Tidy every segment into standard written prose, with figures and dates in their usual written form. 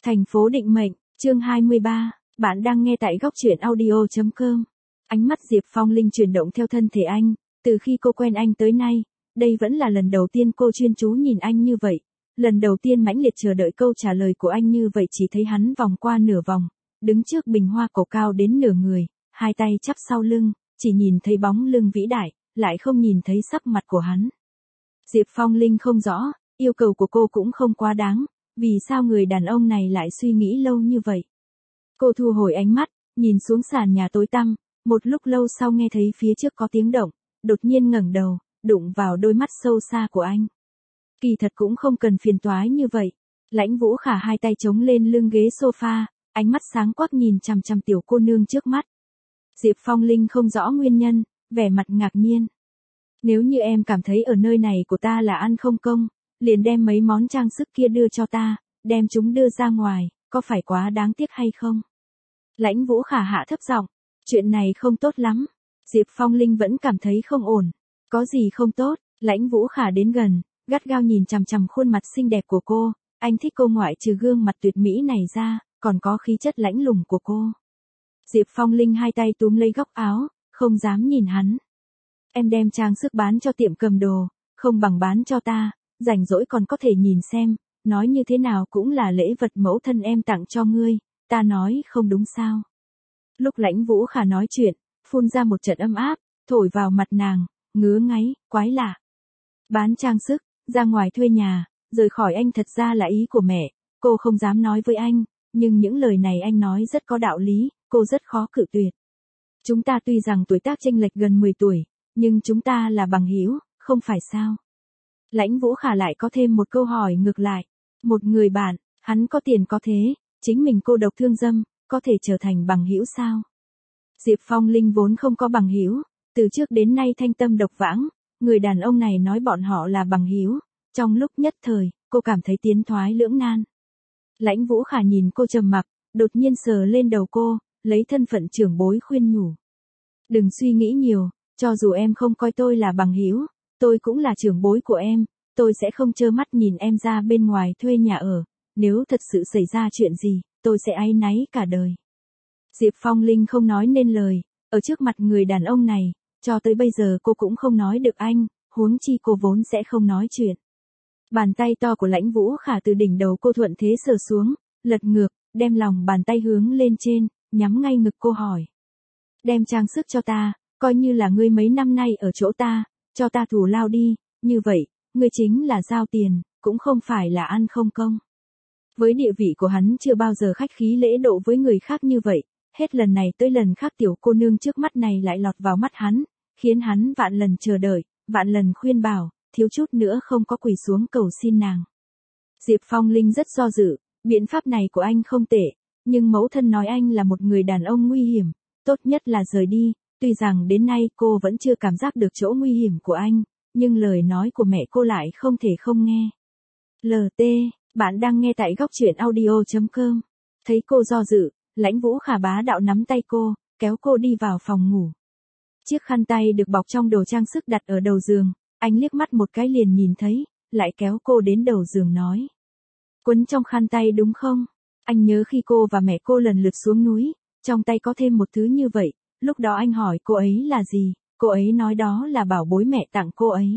Thành phố định mệnh, chương 23, bạn đang nghe tại góc truyện audio.com. Ánh mắt Diệp Phong Linh chuyển động theo thân thể anh, từ khi cô quen anh tới nay, đây vẫn là lần đầu tiên cô chuyên chú nhìn anh như vậy. Lần đầu tiên mãnh liệt chờ đợi câu trả lời của anh như vậy, chỉ thấy hắn vòng qua nửa vòng, đứng trước bình hoa cổ cao đến nửa người, hai tay chắp sau lưng, chỉ nhìn thấy bóng lưng vĩ đại, lại không nhìn thấy sắc mặt của hắn. Diệp Phong Linh không rõ, yêu cầu của cô cũng không quá đáng, vì sao người đàn ông này lại suy nghĩ lâu như vậy. Cô thu hồi ánh mắt, nhìn xuống sàn nhà tối tăm, một lúc lâu sau nghe thấy phía trước có tiếng động, đột nhiên ngẩng đầu, đụng vào đôi mắt sâu xa của anh. Kỳ thật cũng không cần phiền toái như vậy. Lãnh Vũ Khả hai tay chống lên lưng ghế sofa, ánh mắt sáng quắc nhìn chằm chằm tiểu cô nương trước mắt. Diệp Phong Linh không rõ nguyên nhân, vẻ mặt ngạc nhiên. Nếu như em cảm thấy ở nơi này của ta là ăn không công, liền đem mấy món trang sức kia đưa cho ta, đem chúng đưa ra ngoài, có phải quá đáng tiếc hay không? Lãnh Vũ Khả hạ thấp giọng, chuyện này không tốt lắm. Diệp Phong Linh vẫn cảm thấy không ổn. Có gì không tốt? Lãnh Vũ Khả đến gần, gắt gao nhìn chằm chằm khuôn mặt xinh đẹp của cô, anh thích cô ngoại trừ gương mặt tuyệt mỹ này ra, còn có khí chất lãnh lùng của cô. Diệp Phong Linh hai tay túm lấy góc áo, không dám nhìn hắn. Em đem trang sức bán cho tiệm cầm đồ, không bằng bán cho ta, rảnh rỗi còn có thể nhìn xem, nói như thế nào cũng là lễ vật mẫu thân em tặng cho ngươi, ta nói không đúng sao. Lúc Lãnh Vũ Khả nói chuyện, phun ra một trận âm áp, thổi vào mặt nàng, ngứa ngáy, quái lạ. Bán trang sức, ra ngoài thuê nhà, rời khỏi anh thật ra là ý của mẹ, cô không dám nói với anh, nhưng những lời này anh nói rất có đạo lý, cô rất khó cự tuyệt. Chúng ta tuy rằng tuổi tác chênh lệch gần 10 tuổi, nhưng chúng ta là bằng hữu, không phải sao? Lãnh Vũ Khả lại có thêm một câu hỏi ngược lại. Một người bạn, hắn có tiền có thế, chính mình cô độc thương dâm, có thể trở thành bằng hữu sao? Diệp Phong Linh vốn không có bằng hữu, từ trước đến nay thanh tâm độc vãng, người đàn ông này nói bọn họ là bằng hữu, trong lúc nhất thời, cô cảm thấy tiến thoái lưỡng nan. Lãnh Vũ Khả nhìn cô trầm mặc, đột nhiên sờ lên đầu cô, lấy thân phận trưởng bối khuyên nhủ. Đừng suy nghĩ nhiều, cho dù em không coi tôi là bằng hữu, tôi cũng là trưởng bối của em, tôi sẽ không trơ mắt nhìn em ra bên ngoài thuê nhà ở, nếu thật sự xảy ra chuyện gì, tôi sẽ áy náy cả đời. Diệp Phong Linh không nói nên lời, ở trước mặt người đàn ông này, cho tới bây giờ cô cũng không nói được anh, huống chi cô vốn sẽ không nói chuyện. Bàn tay to của Lãnh Vũ Khả từ đỉnh đầu cô thuận thế sờ xuống, lật ngược, đem lòng bàn tay hướng lên trên, nhắm ngay ngực cô hỏi. Đem trang sức cho ta, coi như là ngươi mấy năm nay ở chỗ ta, cho ta thù lao đi, như vậy, ngươi chính là giao tiền, cũng không phải là ăn không công. Với địa vị của hắn chưa bao giờ khách khí lễ độ với người khác như vậy, hết lần này tới lần khác tiểu cô nương trước mắt này lại lọt vào mắt hắn, khiến hắn vạn lần chờ đợi, vạn lần khuyên bảo, thiếu chút nữa không có quỳ xuống cầu xin nàng. Diệp Phong Linh rất do dự, biện pháp này của anh không tệ, nhưng mẫu thân nói anh là một người đàn ông nguy hiểm, tốt nhất là rời đi, tuy rằng đến nay cô vẫn chưa cảm giác được chỗ nguy hiểm của anh, nhưng lời nói của mẹ cô lại không thể không nghe. LT, bạn đang nghe tại góc truyện audio.com. Thấy cô do dự, Lãnh Vũ Khả bá đạo nắm tay cô, kéo cô đi vào phòng ngủ. Chiếc khăn tay được bọc trong đồ trang sức đặt ở đầu giường, anh liếc mắt một cái liền nhìn thấy, lại kéo cô đến đầu giường nói. Quấn trong khăn tay đúng không? Anh nhớ khi cô và mẹ cô lần lượt xuống núi, trong tay có thêm một thứ như vậy, lúc đó anh hỏi cô ấy là gì, cô ấy nói đó là bảo bối mẹ tặng cô ấy.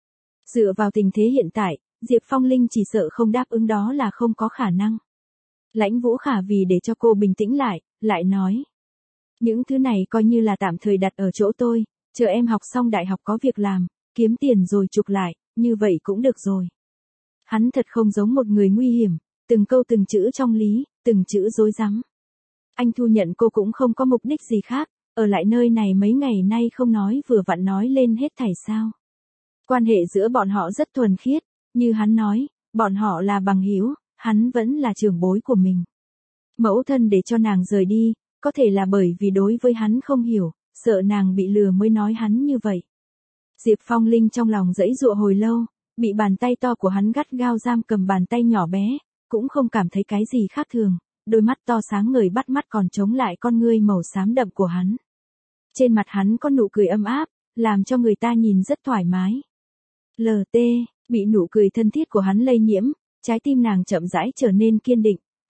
Dựa vào tình thế hiện tại, Diệp Phong Linh chỉ sợ không đáp ứng đó là không có khả năng. Lãnh Vũ Khả vì để cho cô bình tĩnh lại nói. Những thứ này coi như là tạm thời đặt ở chỗ tôi, chờ em học xong đại học có việc làm, kiếm tiền rồi trục lại, như vậy cũng được rồi. Hắn thật không giống một người nguy hiểm, từng câu từng chữ trong lý, từng chữ dối rắm. Anh thu nhận cô cũng không có mục đích gì khác, ở lại nơi này mấy ngày nay không nói vừa vặn nói lên hết thảy sao. Quan hệ giữa bọn họ rất thuần khiết, như hắn nói, bọn họ là bằng hữu, hắn vẫn là trưởng bối của mình. Mẫu thân để cho nàng rời đi, có thể là bởi vì đối với hắn không hiểu, sợ nàng bị lừa mới nói hắn như vậy. Diệp Phong Linh trong lòng giãy giụa hồi lâu, bị bàn tay to của hắn gắt gao giam cầm bàn tay nhỏ bé, cũng không cảm thấy cái gì khác thường, đôi mắt to sáng ngời bắt mắt còn chống lại con ngươi màu xám đậm của hắn. Trên mặt hắn có nụ cười ấm áp, làm cho người ta nhìn rất thoải mái. LT, bị nụ cười thân thiết của hắn lây nhiễm, trái tim nàng chậm rãi trở nên kiên định,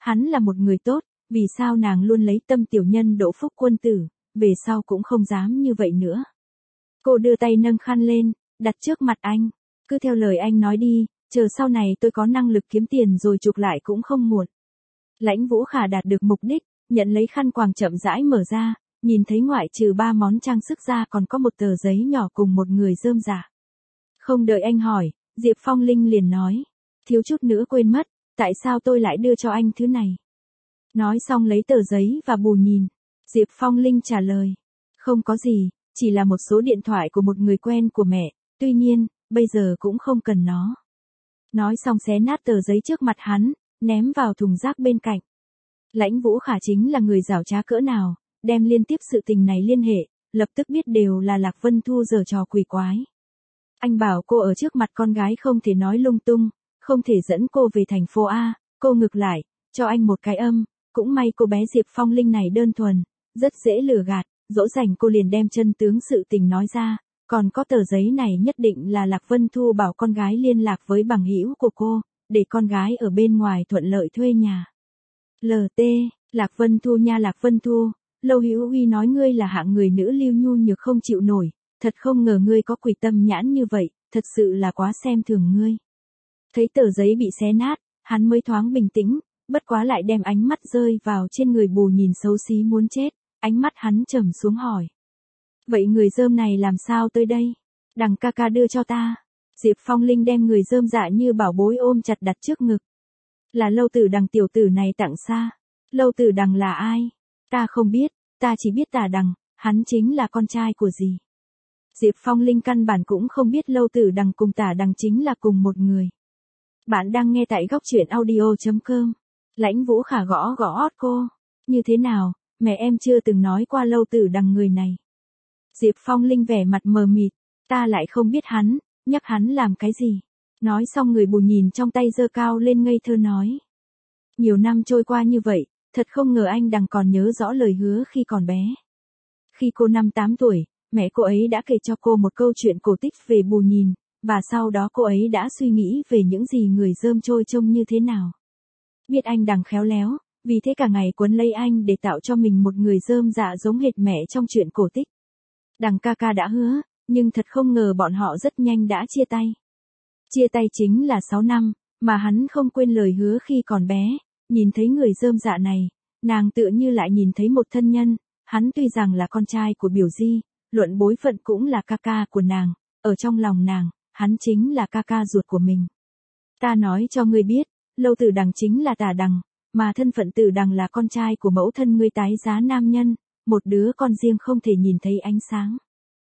Hắn là một người tốt, vì sao nàng luôn lấy tâm tiểu nhân Đỗ Phúc quân tử, về sau cũng không dám như vậy nữa. Cô đưa tay nâng khăn lên, đặt trước mặt anh. Cứ theo lời anh nói đi, chờ sau này tôi có năng lực kiếm tiền rồi chuộc lại cũng không muộn. Lãnh Vũ Khả đạt được mục đích, nhận lấy khăn quàng chậm rãi mở ra, nhìn thấy ngoại trừ 3 món trang sức ra còn có một tờ giấy nhỏ cùng một người rơm rạ. Không đợi anh hỏi, Diệp Phong Linh liền nói. Thiếu chút nữa quên mất, tại sao tôi lại đưa cho anh thứ này? Nói xong lấy tờ giấy và bù nhìn. Diệp Phong Linh trả lời. Không có gì, chỉ là một số điện thoại của một người quen của mẹ, tuy nhiên, bây giờ cũng không cần nó. Nói xong xé nát tờ giấy trước mặt hắn, ném vào thùng rác bên cạnh. Lãnh Vũ Khả chính là người giảo trá cỡ nào, đem liên tiếp sự tình này liên hệ, lập tức biết đều là Lạc Vân Thu giở trò quỷ quái. Anh bảo cô ở trước mặt con gái không thể nói lung tung, không thể dẫn cô về thành phố A, cô ngược lại, cho anh một cái âm, cũng may cô bé Diệp Phong Linh này đơn thuần, rất dễ lừa gạt, dỗ dành cô liền đem chân tướng sự tình nói ra, còn có tờ giấy này nhất định là Lạc Vân Thu bảo con gái liên lạc với bằng hữu của cô, để con gái ở bên ngoài thuận lợi thuê nhà. LT, Lạc Vân Thu nha Lạc Vân Thu, Lâu Hữu Uy nói ngươi là hạng người nữ lưu nhu nhược không chịu nổi, thật không ngờ ngươi có quỷ tâm nhãn như vậy, thật sự là quá xem thường ngươi. Thấy tờ giấy bị xé nát, hắn mới thoáng bình tĩnh, bất quá lại đem ánh mắt rơi vào trên người bù nhìn xấu xí muốn chết, ánh mắt hắn trầm xuống hỏi. Vậy người rơm này làm sao tới đây? Đằng ca ca đưa cho ta. Diệp Phong Linh đem người rơm dạ như bảo bối ôm chặt đặt trước ngực. Là Lâu Tử Đằng tiểu tử này tặng xa. Lâu Tử Đằng là ai? Ta không biết, ta chỉ biết Tả Đằng, hắn chính là con trai của dì. Diệp Phong Linh căn bản cũng không biết Lâu Tử Đằng cùng Tả Đằng chính là cùng một người. Bạn đang nghe tại góc truyện audio.com. Lãnh Vũ Khả gõ gõ ót cô. Như thế nào, mẹ em chưa từng nói qua Lâu Tử Đằng người này. Diệp Phong Linh vẻ mặt mờ mịt, ta lại không biết hắn, nhắc hắn làm cái gì. Nói xong người bù nhìn trong tay giơ cao lên ngây thơ nói. Nhiều năm trôi qua như vậy, thật không ngờ anh Đằng còn nhớ rõ lời hứa khi còn bé. Khi cô 5-8 tuổi, mẹ cô ấy đã kể cho cô một câu chuyện cổ tích về bù nhìn, và sau đó cô ấy đã suy nghĩ về những gì người rơm trôi trông như thế nào. Biết anh Đằng khéo léo, vì thế cả ngày quấn lấy anh để tạo cho mình một người rơm dạ giống hệt mẹ trong chuyện cổ tích. Đằng ca ca đã hứa, nhưng thật không ngờ bọn họ rất nhanh đã chia tay. Chia tay chính là 6 năm, mà hắn không quên lời hứa khi còn bé, nhìn thấy người rơm dạ này, nàng tựa như lại nhìn thấy một thân nhân, hắn tuy rằng là con trai của biểu di, luận bối phận cũng là ca ca của nàng, ở trong lòng nàng, hắn chính là ca ca ruột của mình. Ta nói cho ngươi biết, Lâu Tử Đằng chính là Tả Đằng, mà thân phận Tử Đằng là con trai của mẫu thân ngươi tái giá nam nhân, một đứa con riêng không thể nhìn thấy ánh sáng.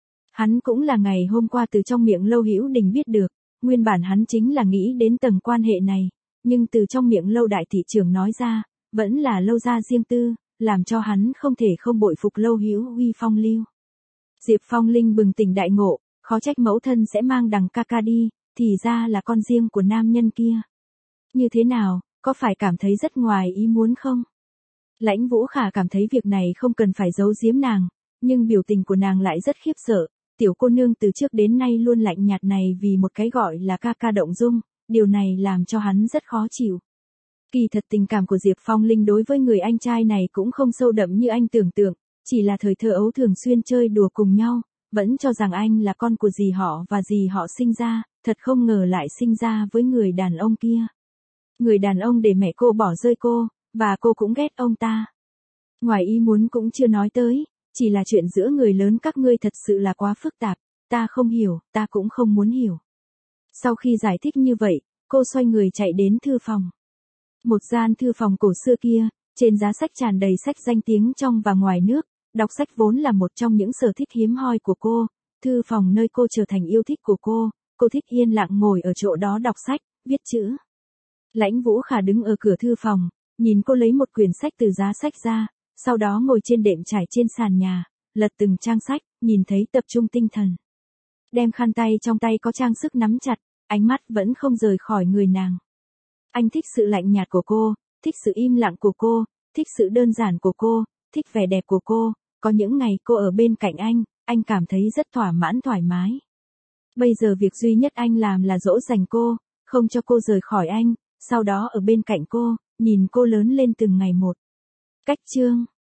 Hắn cũng là ngày hôm qua từ trong miệng Lâu Hữu Đình biết được, nguyên bản hắn chính là nghĩ đến tầng quan hệ này, nhưng từ trong miệng Lâu đại thị trưởng nói ra, vẫn là Lâu gia riêng tư, làm cho hắn không thể không bội phục Lâu Hữu Uy phong lưu. Diệp Phong Linh bừng tỉnh đại ngộ, khó trách mẫu thân sẽ mang Đằng ca ca đi, thì ra là con riêng của nam nhân kia. Như thế nào, có phải cảm thấy rất ngoài ý muốn không? Lãnh Vũ Khả cảm thấy việc này không cần phải giấu giếm nàng, nhưng biểu tình của nàng lại rất khiếp sợ. Tiểu cô nương từ trước đến nay luôn lạnh nhạt này vì một cái gọi là ca ca động dung, điều này làm cho hắn rất khó chịu. Kỳ thật tình cảm của Diệp Phong Linh đối với người anh trai này cũng không sâu đậm như anh tưởng tượng, chỉ là thời thơ ấu thường xuyên chơi đùa cùng nhau, vẫn cho rằng anh là con của dì họ và dì họ sinh ra, thật không ngờ lại sinh ra với người đàn ông kia. Người đàn ông để mẹ cô bỏ rơi cô, và cô cũng ghét ông ta. Ngoài ý muốn cũng chưa nói tới, chỉ là chuyện giữa người lớn các ngươi thật sự là quá phức tạp, ta không hiểu, ta cũng không muốn hiểu. Sau khi giải thích như vậy, cô xoay người chạy đến thư phòng. Một gian thư phòng cổ xưa kia, trên giá sách tràn đầy sách danh tiếng trong và ngoài nước, đọc sách vốn là một trong những sở thích hiếm hoi của cô, thư phòng nơi cô trở thành yêu thích của cô thích yên lặng ngồi ở chỗ đó đọc sách, viết chữ. Lãnh Vũ Khả đứng ở cửa thư phòng, nhìn cô lấy một quyển sách từ giá sách ra, sau đó ngồi trên đệm trải trên sàn nhà, lật từng trang sách, nhìn thấy tập trung tinh thần. Đem khăn tay trong tay có trang sức nắm chặt, ánh mắt vẫn không rời khỏi người nàng. Anh thích sự lạnh nhạt của cô, thích sự im lặng của cô, thích sự đơn giản của cô, thích vẻ đẹp của cô, có những ngày cô ở bên cạnh anh cảm thấy rất thỏa mãn thoải mái. Bây giờ việc duy nhất anh làm là dỗ dành cô, không cho cô rời khỏi anh, sau đó ở bên cạnh cô, Nhìn cô lớn lên từng ngày một. Cách chương